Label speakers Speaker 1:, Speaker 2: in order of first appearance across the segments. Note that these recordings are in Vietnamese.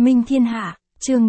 Speaker 1: Minh Thiên Hạ, chương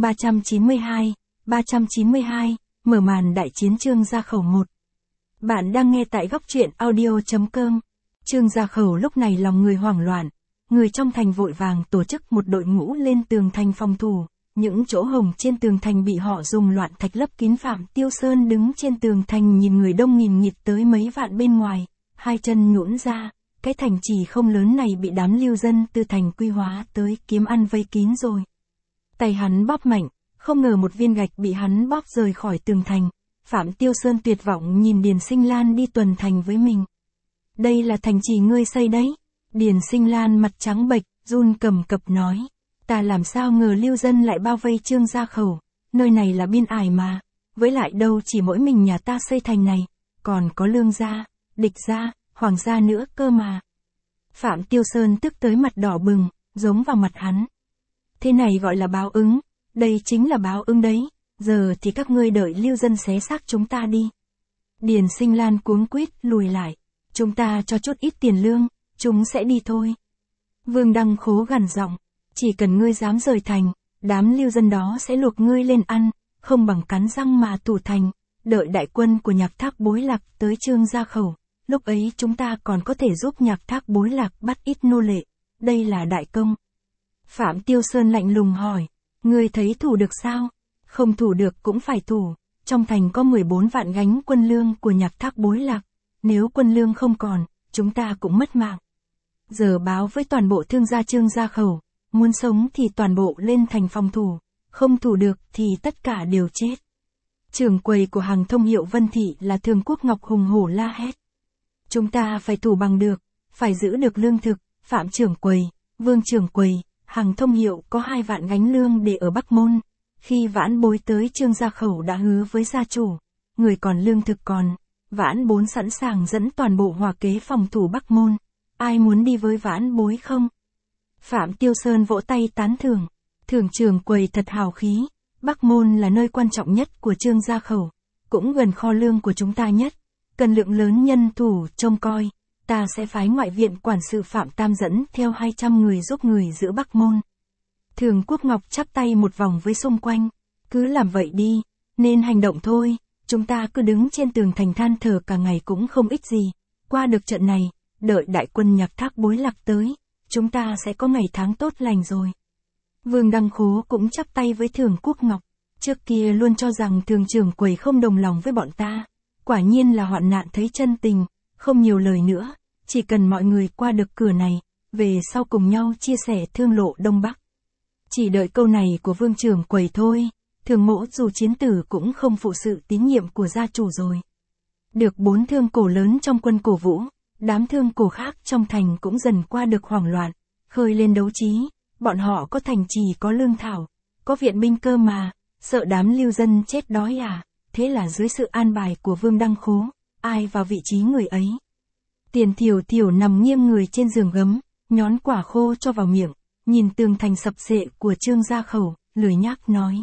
Speaker 1: 392, mở màn đại chiến Trương Gia Khẩu 1. Bạn đang nghe tại góc truyện audio.com. Trương Gia Khẩu lúc này lòng người hoảng loạn, người trong thành vội vàng tổ chức một đội ngũ lên tường thành phòng thủ, những chỗ hổng trên tường thành bị họ dùng loạn thạch lấp kín. Phạm Tiêu Sơn đứng trên tường thành nhìn người đông nghìn nghịt tới mấy vạn bên ngoài, hai chân nhũn ra, cái thành trì không lớn này bị đám lưu dân từ thành Quy hóa tới kiếm ăn vây kín rồi. Tay hắn bóp mạnh, không ngờ một viên gạch bị hắn bóp rời khỏi tường thành. Phạm Tiêu Sơn tuyệt vọng nhìn Điền Sinh Lan đi tuần thành với mình. Đây là thành trì ngươi xây đấy. Điền Sinh Lan mặt trắng bệch, run cầm cập nói. Ta làm sao ngờ lưu dân lại bao vây Trương Gia Khẩu, nơi này là biên ải mà, với lại đâu chỉ mỗi mình nhà ta xây thành này, còn có Lương gia, Địch gia, Hoàng gia nữa cơ mà. Phạm Tiêu Sơn tức tới mặt đỏ bừng, giống vào mặt hắn. Thế này gọi là báo ứng, đây chính là báo ứng đấy, giờ thì các ngươi đợi lưu dân xé xác chúng ta đi. Điền Sinh Lan cuống quýt lùi lại, chúng ta cho chút ít tiền lương, chúng sẽ đi thôi. Vương Đăng Khố gằn giọng, chỉ cần ngươi dám rời thành, đám lưu dân đó sẽ luộc ngươi lên ăn, không bằng cắn răng mà thủ thành, đợi đại quân của Nhạc Thác Bối Lạc tới Trương Gia Khẩu, lúc ấy chúng ta còn có thể giúp Nhạc Thác Bối Lạc bắt ít nô lệ, đây là đại công. Phạm Tiêu Sơn lạnh lùng hỏi, ngươi thấy thủ được sao? Không thủ được cũng phải thủ, trong thành có 14 vạn gánh quân lương của Nhạc Thác Bối Lạc, nếu quân lương không còn, chúng ta cũng mất mạng. Giờ báo với toàn bộ thương gia Trương Gia Khẩu, muốn sống thì toàn bộ lên thành phòng thủ, không thủ được thì tất cả đều chết. Trưởng quầy của hàng thông hiệu Vân Thị là Thường Quốc Ngọc hùng hổ la hét. Chúng ta phải thủ bằng được, phải giữ được lương thực. Phạm trưởng quầy, Vương trưởng quầy, hàng thông hiệu có 2 vạn gánh lương để ở Bắc Môn. Khi Vãn Bối tới Trương Gia Khẩu đã hứa với gia chủ, người còn lương thực còn, Vãn Bối sẵn sàng dẫn toàn bộ hòa kế phòng thủ Bắc Môn. Ai muốn đi với Vãn Bối không? Phạm Tiêu Sơn vỗ tay tán thưởng, Thường trưởng quầy thật hào khí, Bắc Môn là nơi quan trọng nhất của Trương Gia Khẩu, cũng gần kho lương của chúng ta nhất, cần lượng lớn nhân thủ trông coi, ta sẽ phái ngoại viện quản sự Phạm Tam dẫn theo 200 người giúp người giữ Bắc Môn. Thường Quốc Ngọc chắp tay một vòng với xung quanh, cứ làm vậy đi, nên hành động thôi, chúng ta cứ đứng trên tường thành than thở cả ngày cũng không ích gì, qua được trận này, đợi đại quân Nhạc Thác Bối Lạc tới, chúng ta sẽ có ngày tháng tốt lành rồi. Vương Đăng Khố cũng chắp tay với Thường Quốc Ngọc, trước kia luôn cho rằng Thường trưởng quầy không đồng lòng với bọn ta, quả nhiên là hoạn nạn thấy chân tình, không nhiều lời nữa, chỉ cần mọi người qua được cửa này, về sau cùng nhau chia sẻ thương lộ Đông Bắc. Chỉ đợi câu này của Vương trưởng quầy thôi, Thường Mỗ dù chiến tử cũng không phụ sự tín nhiệm của gia chủ rồi. Được 4 thương cổ lớn trong quân cổ vũ, đám thương cổ khác trong thành cũng dần qua được hoảng loạn, khơi lên đấu trí, bọn họ có thành trì có lương thảo, có viện binh cơ mà, sợ đám lưu dân chết đói à, thế là dưới sự an bài của Vương Đăng Khố, ai vào vị trí người ấy. Tiền Thiểu Thiểu nằm nghiêng người trên giường gấm, nhón quả khô cho vào miệng, nhìn tường thành sập xệ của Trương Gia Khẩu, lười nhác nói.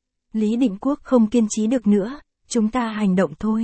Speaker 1: Lý Định Quốc không kiên trì được nữa, chúng ta hành động thôi.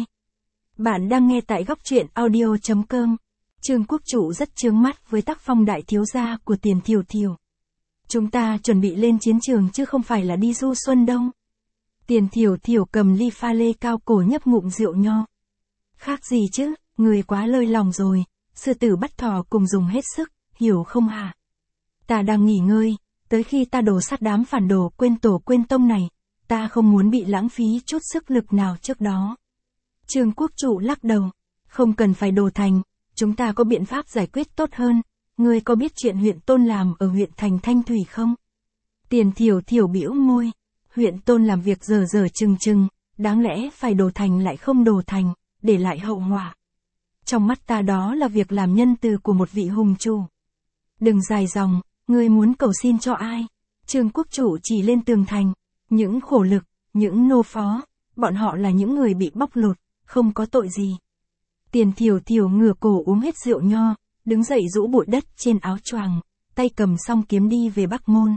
Speaker 1: Bạn đang nghe tại góc truyện audio.com. Trương Quốc Chủ rất chướng mắt với tác phong đại thiếu gia của Tiền Thiểu Thiểu. Chúng ta chuẩn bị lên chiến trường chứ không phải là đi du xuân đâu. Tiền Thiểu Thiểu cầm ly pha lê cao cổ nhấp ngụm rượu nho. Khác gì chứ, người quá lơi lòng rồi, sư tử bắt thỏ cùng dùng hết sức, hiểu không hả? Ta đang nghỉ ngơi, tới khi ta đổ sát đám phản đồ quên tổ quên tông này, ta không muốn bị lãng phí chút sức lực nào trước đó. Trương Quốc Chủ lắc đầu, không cần phải đổ thành, chúng ta có biện pháp giải quyết tốt hơn, ngươi có biết chuyện huyện Tôn làm ở huyện thành Thanh Thủy không? Tiền Thiểu Thiểu bĩu môi, huyện Tôn làm việc dở dở chừng chừng, đáng lẽ phải đổ thành lại không đổ thành, để lại hậu họa. Trong mắt ta đó là việc làm nhân từ của một vị hùng chủ. Đừng dài dòng, ngươi muốn cầu xin cho ai? Trương Quốc Chủ chỉ lên tường thành, những khổ lực, những nô phó, bọn họ là những người bị bóc lột, không có tội gì. Tiền Thiểu Thiểu ngửa cổ uống hết rượu nho, đứng dậy rũ bụi đất trên áo choàng, tay cầm song kiếm đi về Bắc Môn.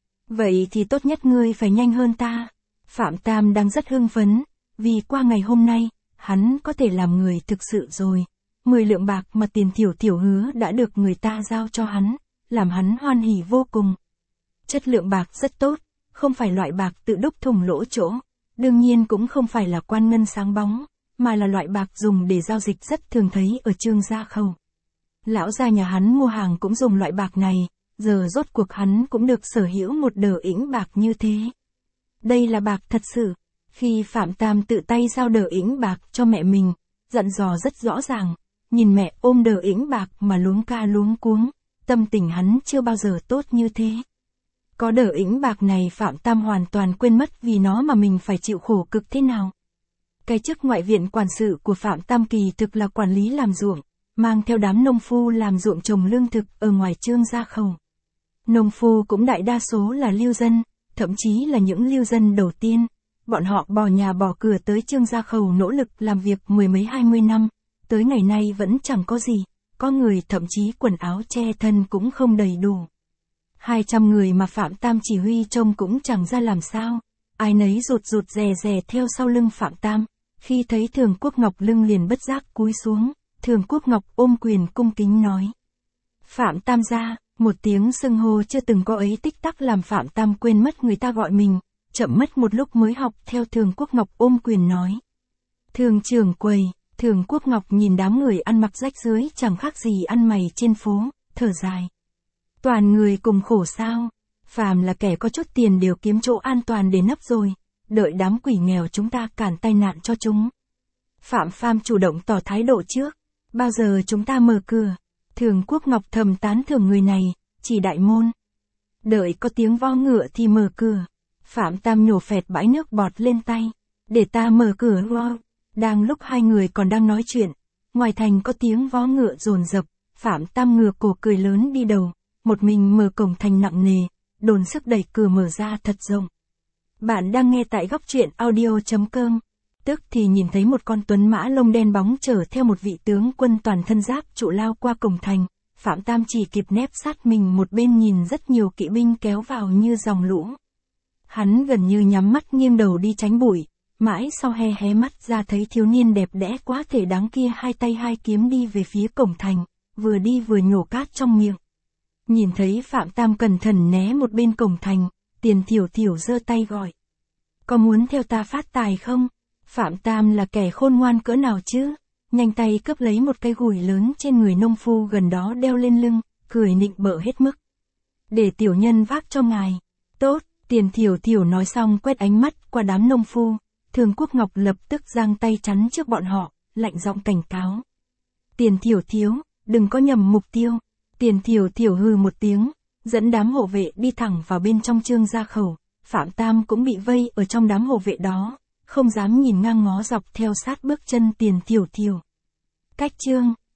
Speaker 1: Vậy thì tốt nhất ngươi phải nhanh hơn ta. Phạm Tam đang rất hưng phấn, vì qua ngày hôm nay, hắn có thể làm người thực sự rồi. 10 lượng bạc mà Tiền Thiểu Thiểu hứa đã được người ta giao cho hắn, làm hắn hoan hỉ vô cùng. Chất lượng bạc rất tốt, không phải loại bạc tự đúc thủng lỗ chỗ, đương nhiên cũng không phải là quan ngân sáng bóng, mà là loại bạc dùng để giao dịch rất thường thấy ở Trương Gia Khẩu. Lão gia nhà hắn mua hàng cũng dùng loại bạc này, giờ rốt cuộc hắn cũng được sở hữu một đờ ĩnh bạc như thế. Đây là bạc thật sự. Khi Phạm Tam tự tay giao đờ ĩnh bạc cho mẹ mình, dặn dò rất rõ ràng, nhìn mẹ ôm đờ ĩnh bạc mà luống ca luống cuống, tâm tình hắn chưa bao giờ tốt như thế. Có đờ ĩnh bạc này Phạm Tam hoàn toàn quên mất vì nó mà mình phải chịu khổ cực thế nào. Cái chức ngoại viện quản sự của Phạm Tam kỳ thực là quản lý làm ruộng, mang theo đám nông phu làm ruộng trồng lương thực ở ngoài Trương Gia Khẩu. Nông phu cũng đại đa số là lưu dân, thậm chí là những lưu dân đầu tiên. Bọn họ bỏ nhà bỏ cửa tới Trương Gia Khẩu nỗ lực làm việc mười mấy 20 năm, tới ngày nay vẫn chẳng có gì, có người thậm chí quần áo che thân cũng không đầy đủ. 200 người mà Phạm Tam chỉ huy trông cũng chẳng ra làm sao, ai nấy rụt rụt rè rè theo sau lưng Phạm Tam, khi thấy Thường Quốc Ngọc lưng liền bất giác cúi xuống, Thường Quốc Ngọc ôm quyền cung kính nói. Phạm Tam gia, một tiếng xưng hô chưa từng có ấy tích tắc làm Phạm Tam quên mất người ta gọi mình. Chậm mất một lúc mới học theo Thường Quốc Ngọc ôm quyền nói. Thường trưởng quầy, Thường Quốc Ngọc nhìn đám người ăn mặc rách rưới chẳng khác gì ăn mày trên phố, thở dài. Toàn người cùng khổ sao, phàm là kẻ có chút tiền đều kiếm chỗ an toàn để nấp rồi, đợi đám quỷ nghèo chúng ta cản tai nạn cho chúng. Phạm Pham chủ động tỏ thái độ trước, bao giờ chúng ta mở cửa, Thường Quốc Ngọc thầm tán thưởng người này, chỉ đại môn. Đợi có tiếng vo ngựa thì mở cửa. Phạm Tam nhổ phẹt bãi nước bọt lên tay. Để ta mở cửa wow. Đang lúc hai người còn đang nói chuyện, ngoài thành có tiếng vó ngựa dồn dập, Phạm Tam ngửa cổ cười lớn đi đầu, một mình mở cổng thành nặng nề, đồn sức đẩy cửa mở ra thật rộng. Bạn đang nghe tại góc truyện audio.com. Tức thì nhìn thấy một con tuấn mã lông đen bóng chở theo một vị tướng quân toàn thân giáp trụ lao qua cổng thành. Phạm Tam chỉ kịp nép sát mình một bên nhìn rất nhiều kỵ binh kéo vào như dòng lũ. Hắn gần như nhắm mắt nghiêng đầu đi tránh bụi, mãi sau hé mắt ra thấy thiếu niên đẹp đẽ quá thể đáng kia hai tay hai kiếm đi về phía cổng thành, vừa đi vừa nhổ cát trong miệng. Nhìn thấy Phạm Tam cẩn thận né một bên cổng thành, Tiền Thiểu Thiểu giơ tay gọi. Có muốn theo ta phát tài không? Phạm Tam là kẻ khôn ngoan cỡ nào chứ? Nhanh tay cướp lấy một cây gùi lớn trên người nông phu gần đó đeo lên lưng, cười nịnh bợ hết mức. Để tiểu nhân vác cho ngài. Tốt, Tiền Thiểu Thiểu nói xong quét ánh mắt qua đám nông phu, Thường Quốc Ngọc lập tức giang tay chắn trước bọn họ, lạnh giọng cảnh cáo. Tiền Thiểu Thiểu, đừng có nhầm mục tiêu. Tiền Thiểu Thiểu hừ một tiếng, dẫn đám hộ vệ đi thẳng vào bên trong Trương Gia Khẩu. Phạm Tam cũng bị vây ở trong đám hộ vệ đó, không dám nhìn ngang ngó dọc theo sát bước chân Tiền Thiểu Thiểu. Cách Trương